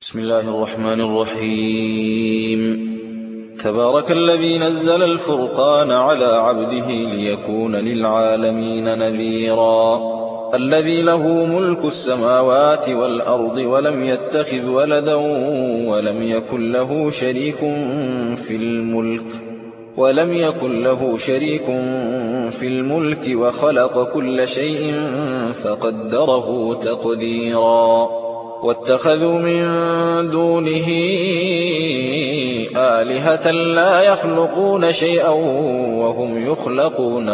بسم الله الرحمن الرحيم. تبارك الذي نزل الفرقان على عبده ليكون للعالمين نذيرا. الذي له ملك السماوات والأرض ولم يتخذ ولدا ولم يكن له شريك في الملك وخلق كل شيء فقدره تقديرا. واتخذوا من دونه آلهة لا يخلقون شيئا وهم يخلقون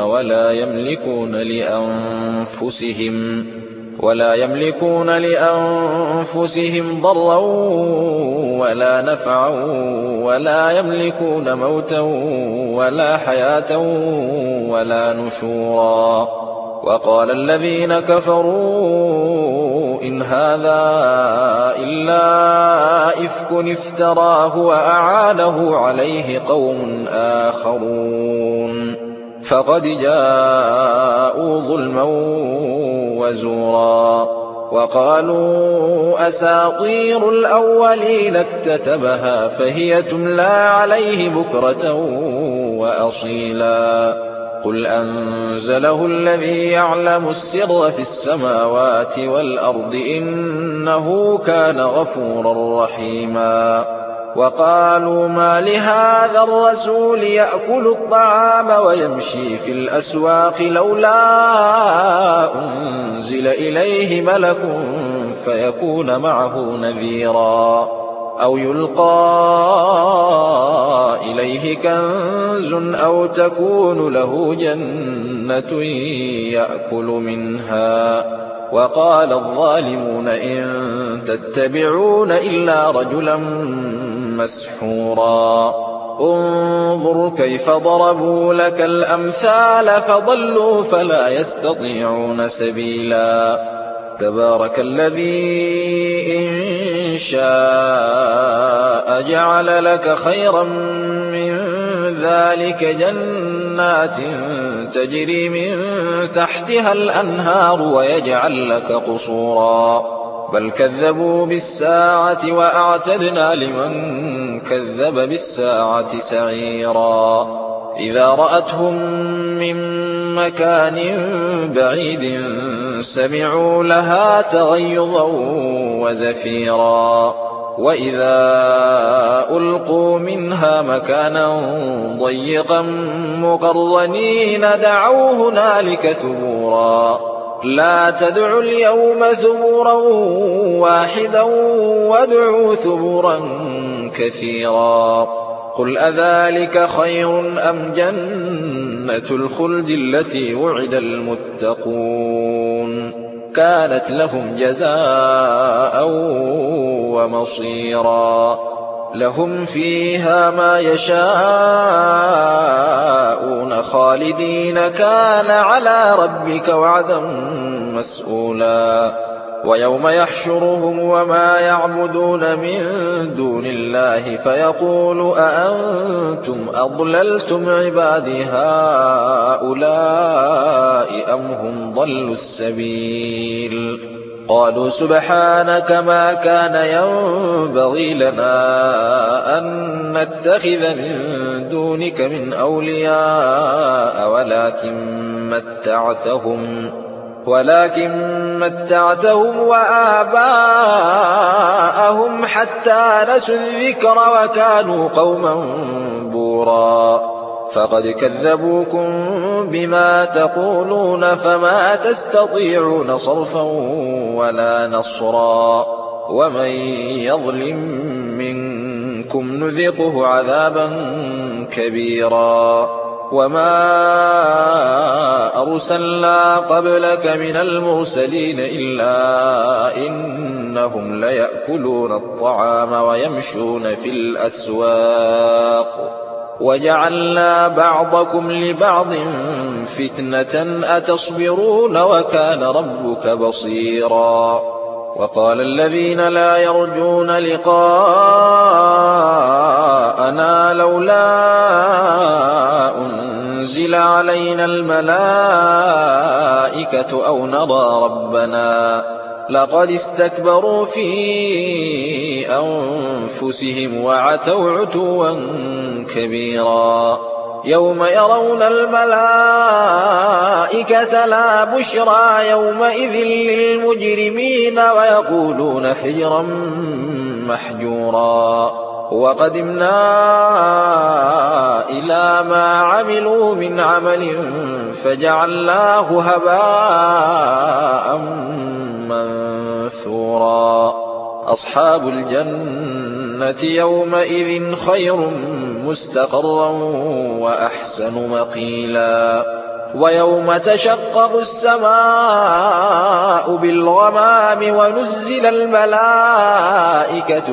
ولا يملكون لأنفسهم ضرا ولا نفعا ولا يملكون موتا ولا حياة ولا نشورا. وقال الذين كفروا إن هذا إلا إفك افتراه وأعانه عليه قوم آخرون فقد جاءوا ظلما وزورا. وقالوا أساطير الأولين اكتتبها فهي تملى عليه بكرة وأصيلا. قل أنزله الذي يعلم السر في السماوات والأرض إنه كان غفورا رحيما. وقالوا ما لهذا الرسول يأكل الطعام ويمشي في الأسواق لولا أنزل إليه ملك فيكون معه نذيرا أو يلقى إليه كنز أو تكون له جنة يأكل منها. وقال الظالمون إن تتبعون إلا رجلا مسحورا. انظر كيف ضربوا لك الأمثال فضلوا فلا يستطيعون سبيلا. تبارك الذي إن شاء جعل لك خيرا من ذلك جنات تجري من تحتها الأنهار ويجعل لك قصورا. بل كذبوا بالساعة وأعتدنا لمن كذب بالساعة سعيرا. إذا رأتهم من مكان بعيد سمعوا لها تغيظا وزفيرا. وإذا ألقوا منها مكانا ضيقا مقرنين دعوا هنالك ثبورا. لا تدعوا اليوم ثبورا واحدا وادعوا ثبورا كثيرا. قل أذلك خير أم جنة الخلد التي وعد المتقون كانت لهم جزاء ومصيرا. لهم فيها ما يشاءون خالدين كان على ربك وعدا مسئولا. ويوم يحشرهم وما يعبدون من دون الله فيقول أأنتم أضللتم عبادي هؤلاء أم هم ضلوا السبيل. قالوا سبحانك ما كان ينبغي لنا أن نتخذ من دونك من أولياء ولكن متعتهم وآباءهم حتى نسوا الذكر وكانوا قوما بورا. فقد كذبوكم بما تقولون فما تستطيعون صرفا ولا نصرا. ومن يظلم منكم نذقه عذابا كبيرا. وما أرسلنا قبلك من المرسلين إلا إنهم ليأكلون الطعام ويمشون في الأسواق وجعلنا بعضكم لبعض فتنة أتصبرون وكان ربك بصيرا. وقال الذين لا يرجون لقاءنا لولا أنزل علينا الملائكة أو نرى ربنا لقد استكبروا في أنفسهم وعتوا عتوا كبيرا يوم يرون الملائكة لا بشرى يومئذ للمجرمين ويقولون حجرا محجورا وقدمنا إلى ما عملوا من عمل فجعلناه هباء منثورا أصحاب الجنة يومئذ خير مستقرا وأحسن مقيلا ويوم تشقق السماء بالغمام ونزل الملائكة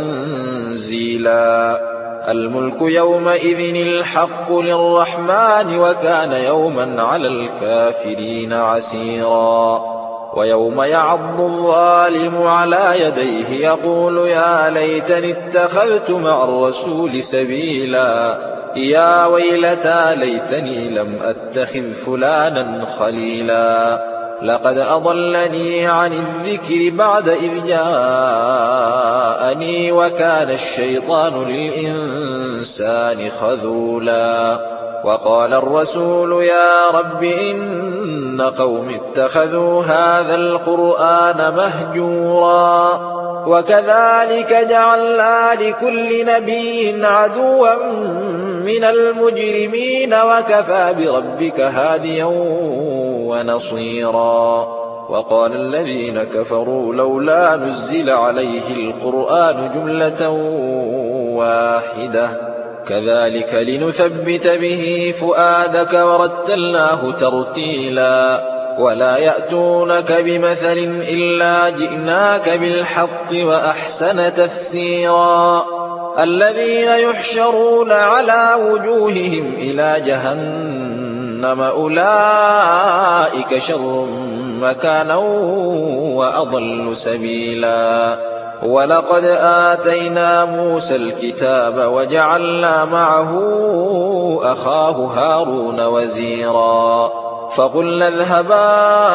تنزيلا الملك يومئذ الحق للرحمن وكان يوما على الكافرين عسيرا ويوم يعض الظالم على يديه يقول يا ليتني اتخذت مع الرسول سبيلا يا ويلتى ليتني لم أتخذ فلانا خليلا لقد أضلني عن الذكر بعد إذ جاءني وكان الشيطان للإنسان خذولا وقال الرسول يا رب إن قوم اتخذوا هذا القرآن مهجورا وكذلك جعلنا لكل نبي عدوا من المجرمين وكفى بربك هاديا ونصيرا وقال الذين كفروا لولا نزل عليه القرآن جملة واحدة كذلك لنثبت به فؤادك ورتلناه ترتيلا ولا يأتونك بمثل إلا جئناك بالحق وأحسن تفسيرا الذين يحشرون على وجوههم إلى جهنم أولئك شر مكانا وأضل سبيلا ولقد آتينا موسى الكتاب وجعلنا معه أخاه هارون وزيرا فقلنا اذهبا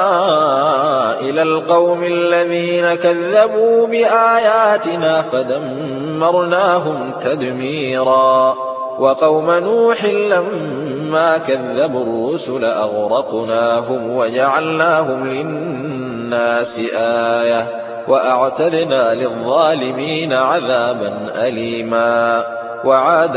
إلى القوم الذين كذبوا بآياتنا فدمرناهم تدميرا وقوم نوح لما كذبوا الرسل أغرقناهم وجعلناهم للناس آية وأعتدنا للظالمين عذابا أليما وعادا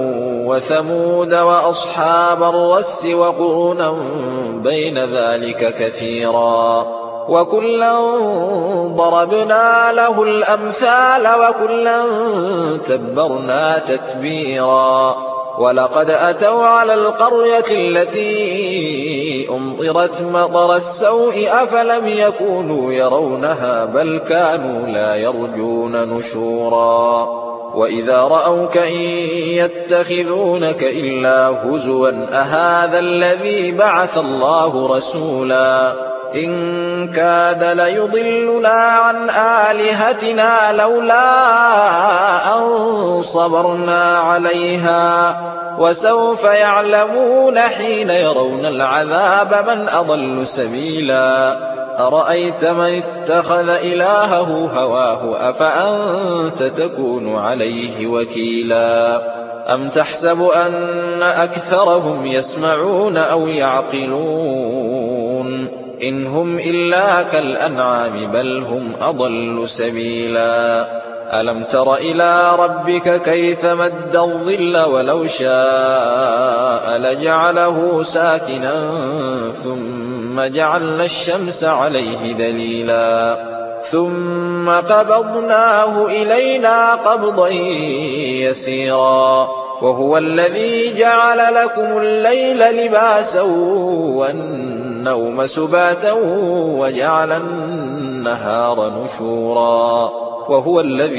وثمود وأصحاب الرس وقرونا بين ذلك كثيرا وكلا ضربنا له الأمثال وكلا تبرنا تتبيرا ولقد أتوا على القرية التي أمطرت مطر السوء أفلم يكونوا يرونها بل كانوا لا يرجون نشورا وإذا رأوك إن يتخذونك إلا هزوا أهذا الذي بعث الله رسولا إن كاد ليضلنا عن آلهتنا لولا أن صبرنا عليها وسوف يعلمون حين يرون العذاب من أضل سبيلا أرأيت من اتخذ إلهه هواه أفأنت تكون عليه وكيلا أم تحسب أن أكثرهم يسمعون أو يعقلون إن هم إلا كالأنعام بل هم أضل سبيلا ألم تر إلى ربك كيف مد الظل ولو شاء لجعله ساكنا ثم جعلنا الشمس عليه دليلا ثم قبضناه إلينا قبضا يسيرا وهو الذي جعل لكم الليل لباسا والنوم سباتا وجعل النهار نشورا وهو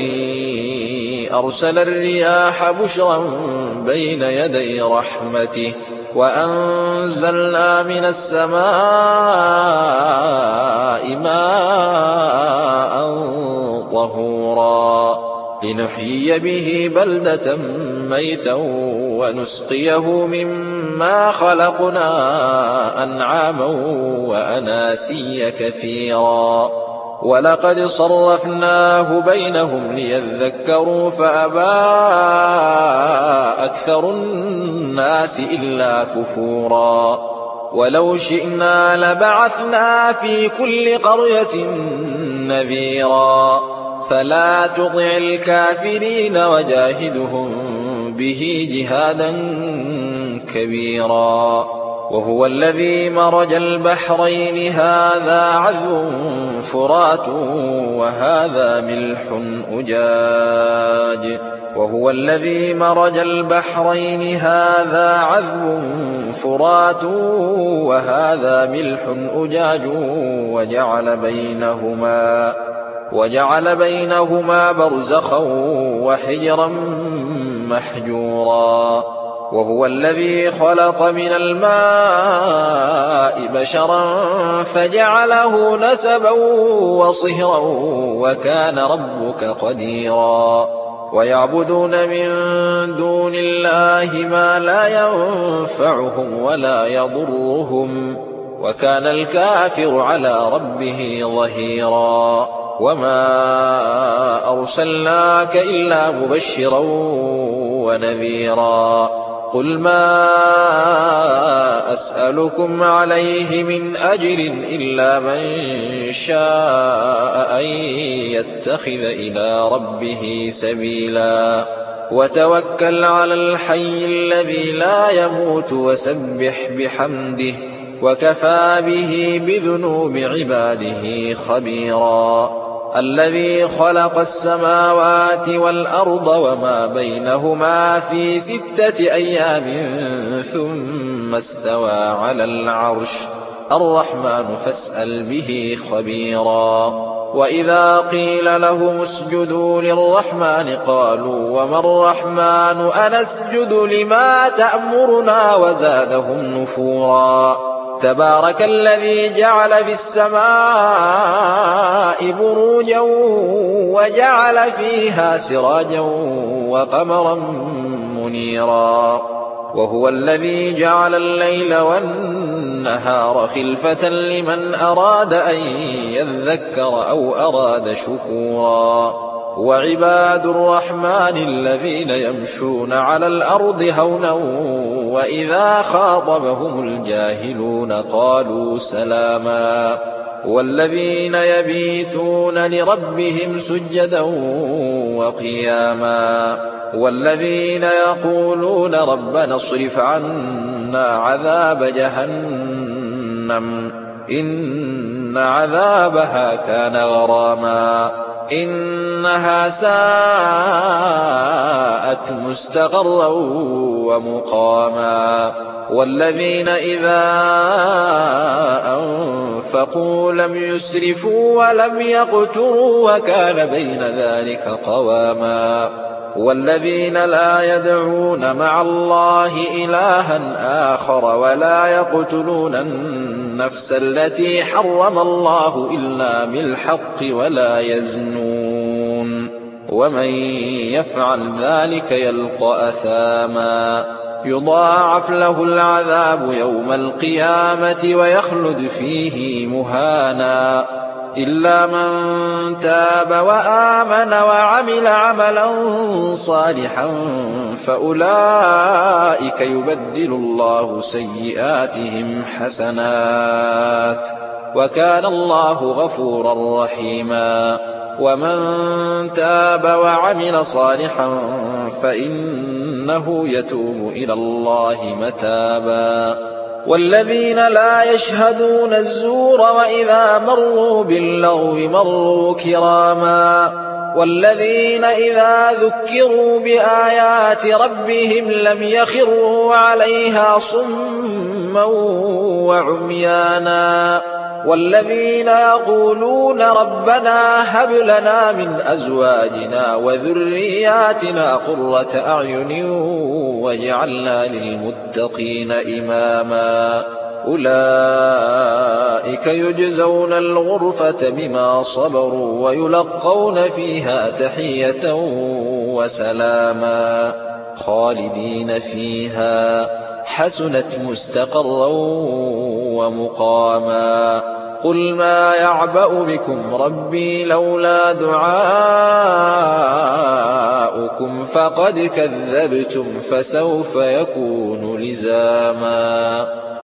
الذي أرسل الرياح بشرا بين يدي رحمته وأنزلنا من السماء ماء طهورا لنحيي به بلدة ميتا ونسقيه مما خلقنا أنعاما وأناسيا كثيرا ولقد صرفناه بينهم ليذكروا فأبى أكثر الناس إلا كفورا ولو شئنا لبعثنا في كل قرية نذيرا فلا تطع الكافرين وجاهدهم به جهادا كبيرا وهو الذي مرج البحرين هذا عذب فرات وهذا ملح أجاج وهو الذي مرج البحرين هذا عذب فرات وهذا ملح أجاج وجعل بينهما برزخا وحجرا محجورا وهو الذي خلق من الماء بشرا فجعله نسبا وصهرا وكان ربك قديرا ويعبدون من دون الله ما لا ينفعهم ولا يضرهم وكان الكافر على ربه ظهيرا وما أرسلناك إلا مبشرا ونذيرا قل ما أسألكم عليه من أجر إلا من شاء أن يتخذ إلى ربه سبيلا وتوكل على الحي الذي لا يموت وسبح بحمده وكفى به بذنوب عباده خبيرا الذي خلق السماوات والأرض وما بينهما في 6 أيام ثم استوى على العرش الرحمن فاسأل به خبيرا وإذا قيل لهم اسجدوا للرحمن قالوا وما الرحمن أنسجد لما تأمرنا وزادهم نفورا تبارك الذي جعل في السماء بروجا وجعل فيها سراجا وقمرا منيرا وهو الذي جعل الليل والنهار خلفة لمن أراد أن يذكر أو أراد شكورا وعباد الرحمن الذين يمشون على الأرض هونا وإذا خاطبهم الجاهلون قالوا سلاما والذين يبيتون لربهم سجدا وقياما والذين يقولون ربنا اصرف عنا عذاب جهنم إن عذابها كان غراما إنها ساءت مستقرا ومقاما والذين إذا أنفقوا لم يسرفوا ولم يقتروا وكان بين ذلك قواما والذين لا يدعون مع الله إلها آخر ولا يقتلون النفس التي حرم الله إلا بالحق ولا يزنون ومن يفعل ذلك يلقى أثاما يضاعف له العذاب يوم القيامة ويخلد فيه مهانا إلا من تاب وآمن وعمل عملا صالحا فأولئك يبدل الله سيئاتهم حسنات وكان الله غفورا رحيما ومن تاب وعمل صالحا فإنه يتوب إلى الله متابا والذين لا يشهدون الزور وإذا مروا باللغو مروا كراما والذين إذا ذكروا بآيات ربهم لم يخروا عليها صما وعميانا والذين يقولون ربنا هب لنا من أزواجنا وذرياتنا قرة أعين واجعلنا للمتقين إماما أولئك يجزون الغرفة بما صبروا ويلقون فيها تحية وسلاما خالدين فيها حسنت مستقرا ومقاما قُلْ مَا يَعْبَأُ بِكُمْ رَبِّي لَوْلَا دُعَاؤُكُمْ فَقَدْ كَذَّبْتُمْ فَسَوْفَ يَكُونُ لِزَامًا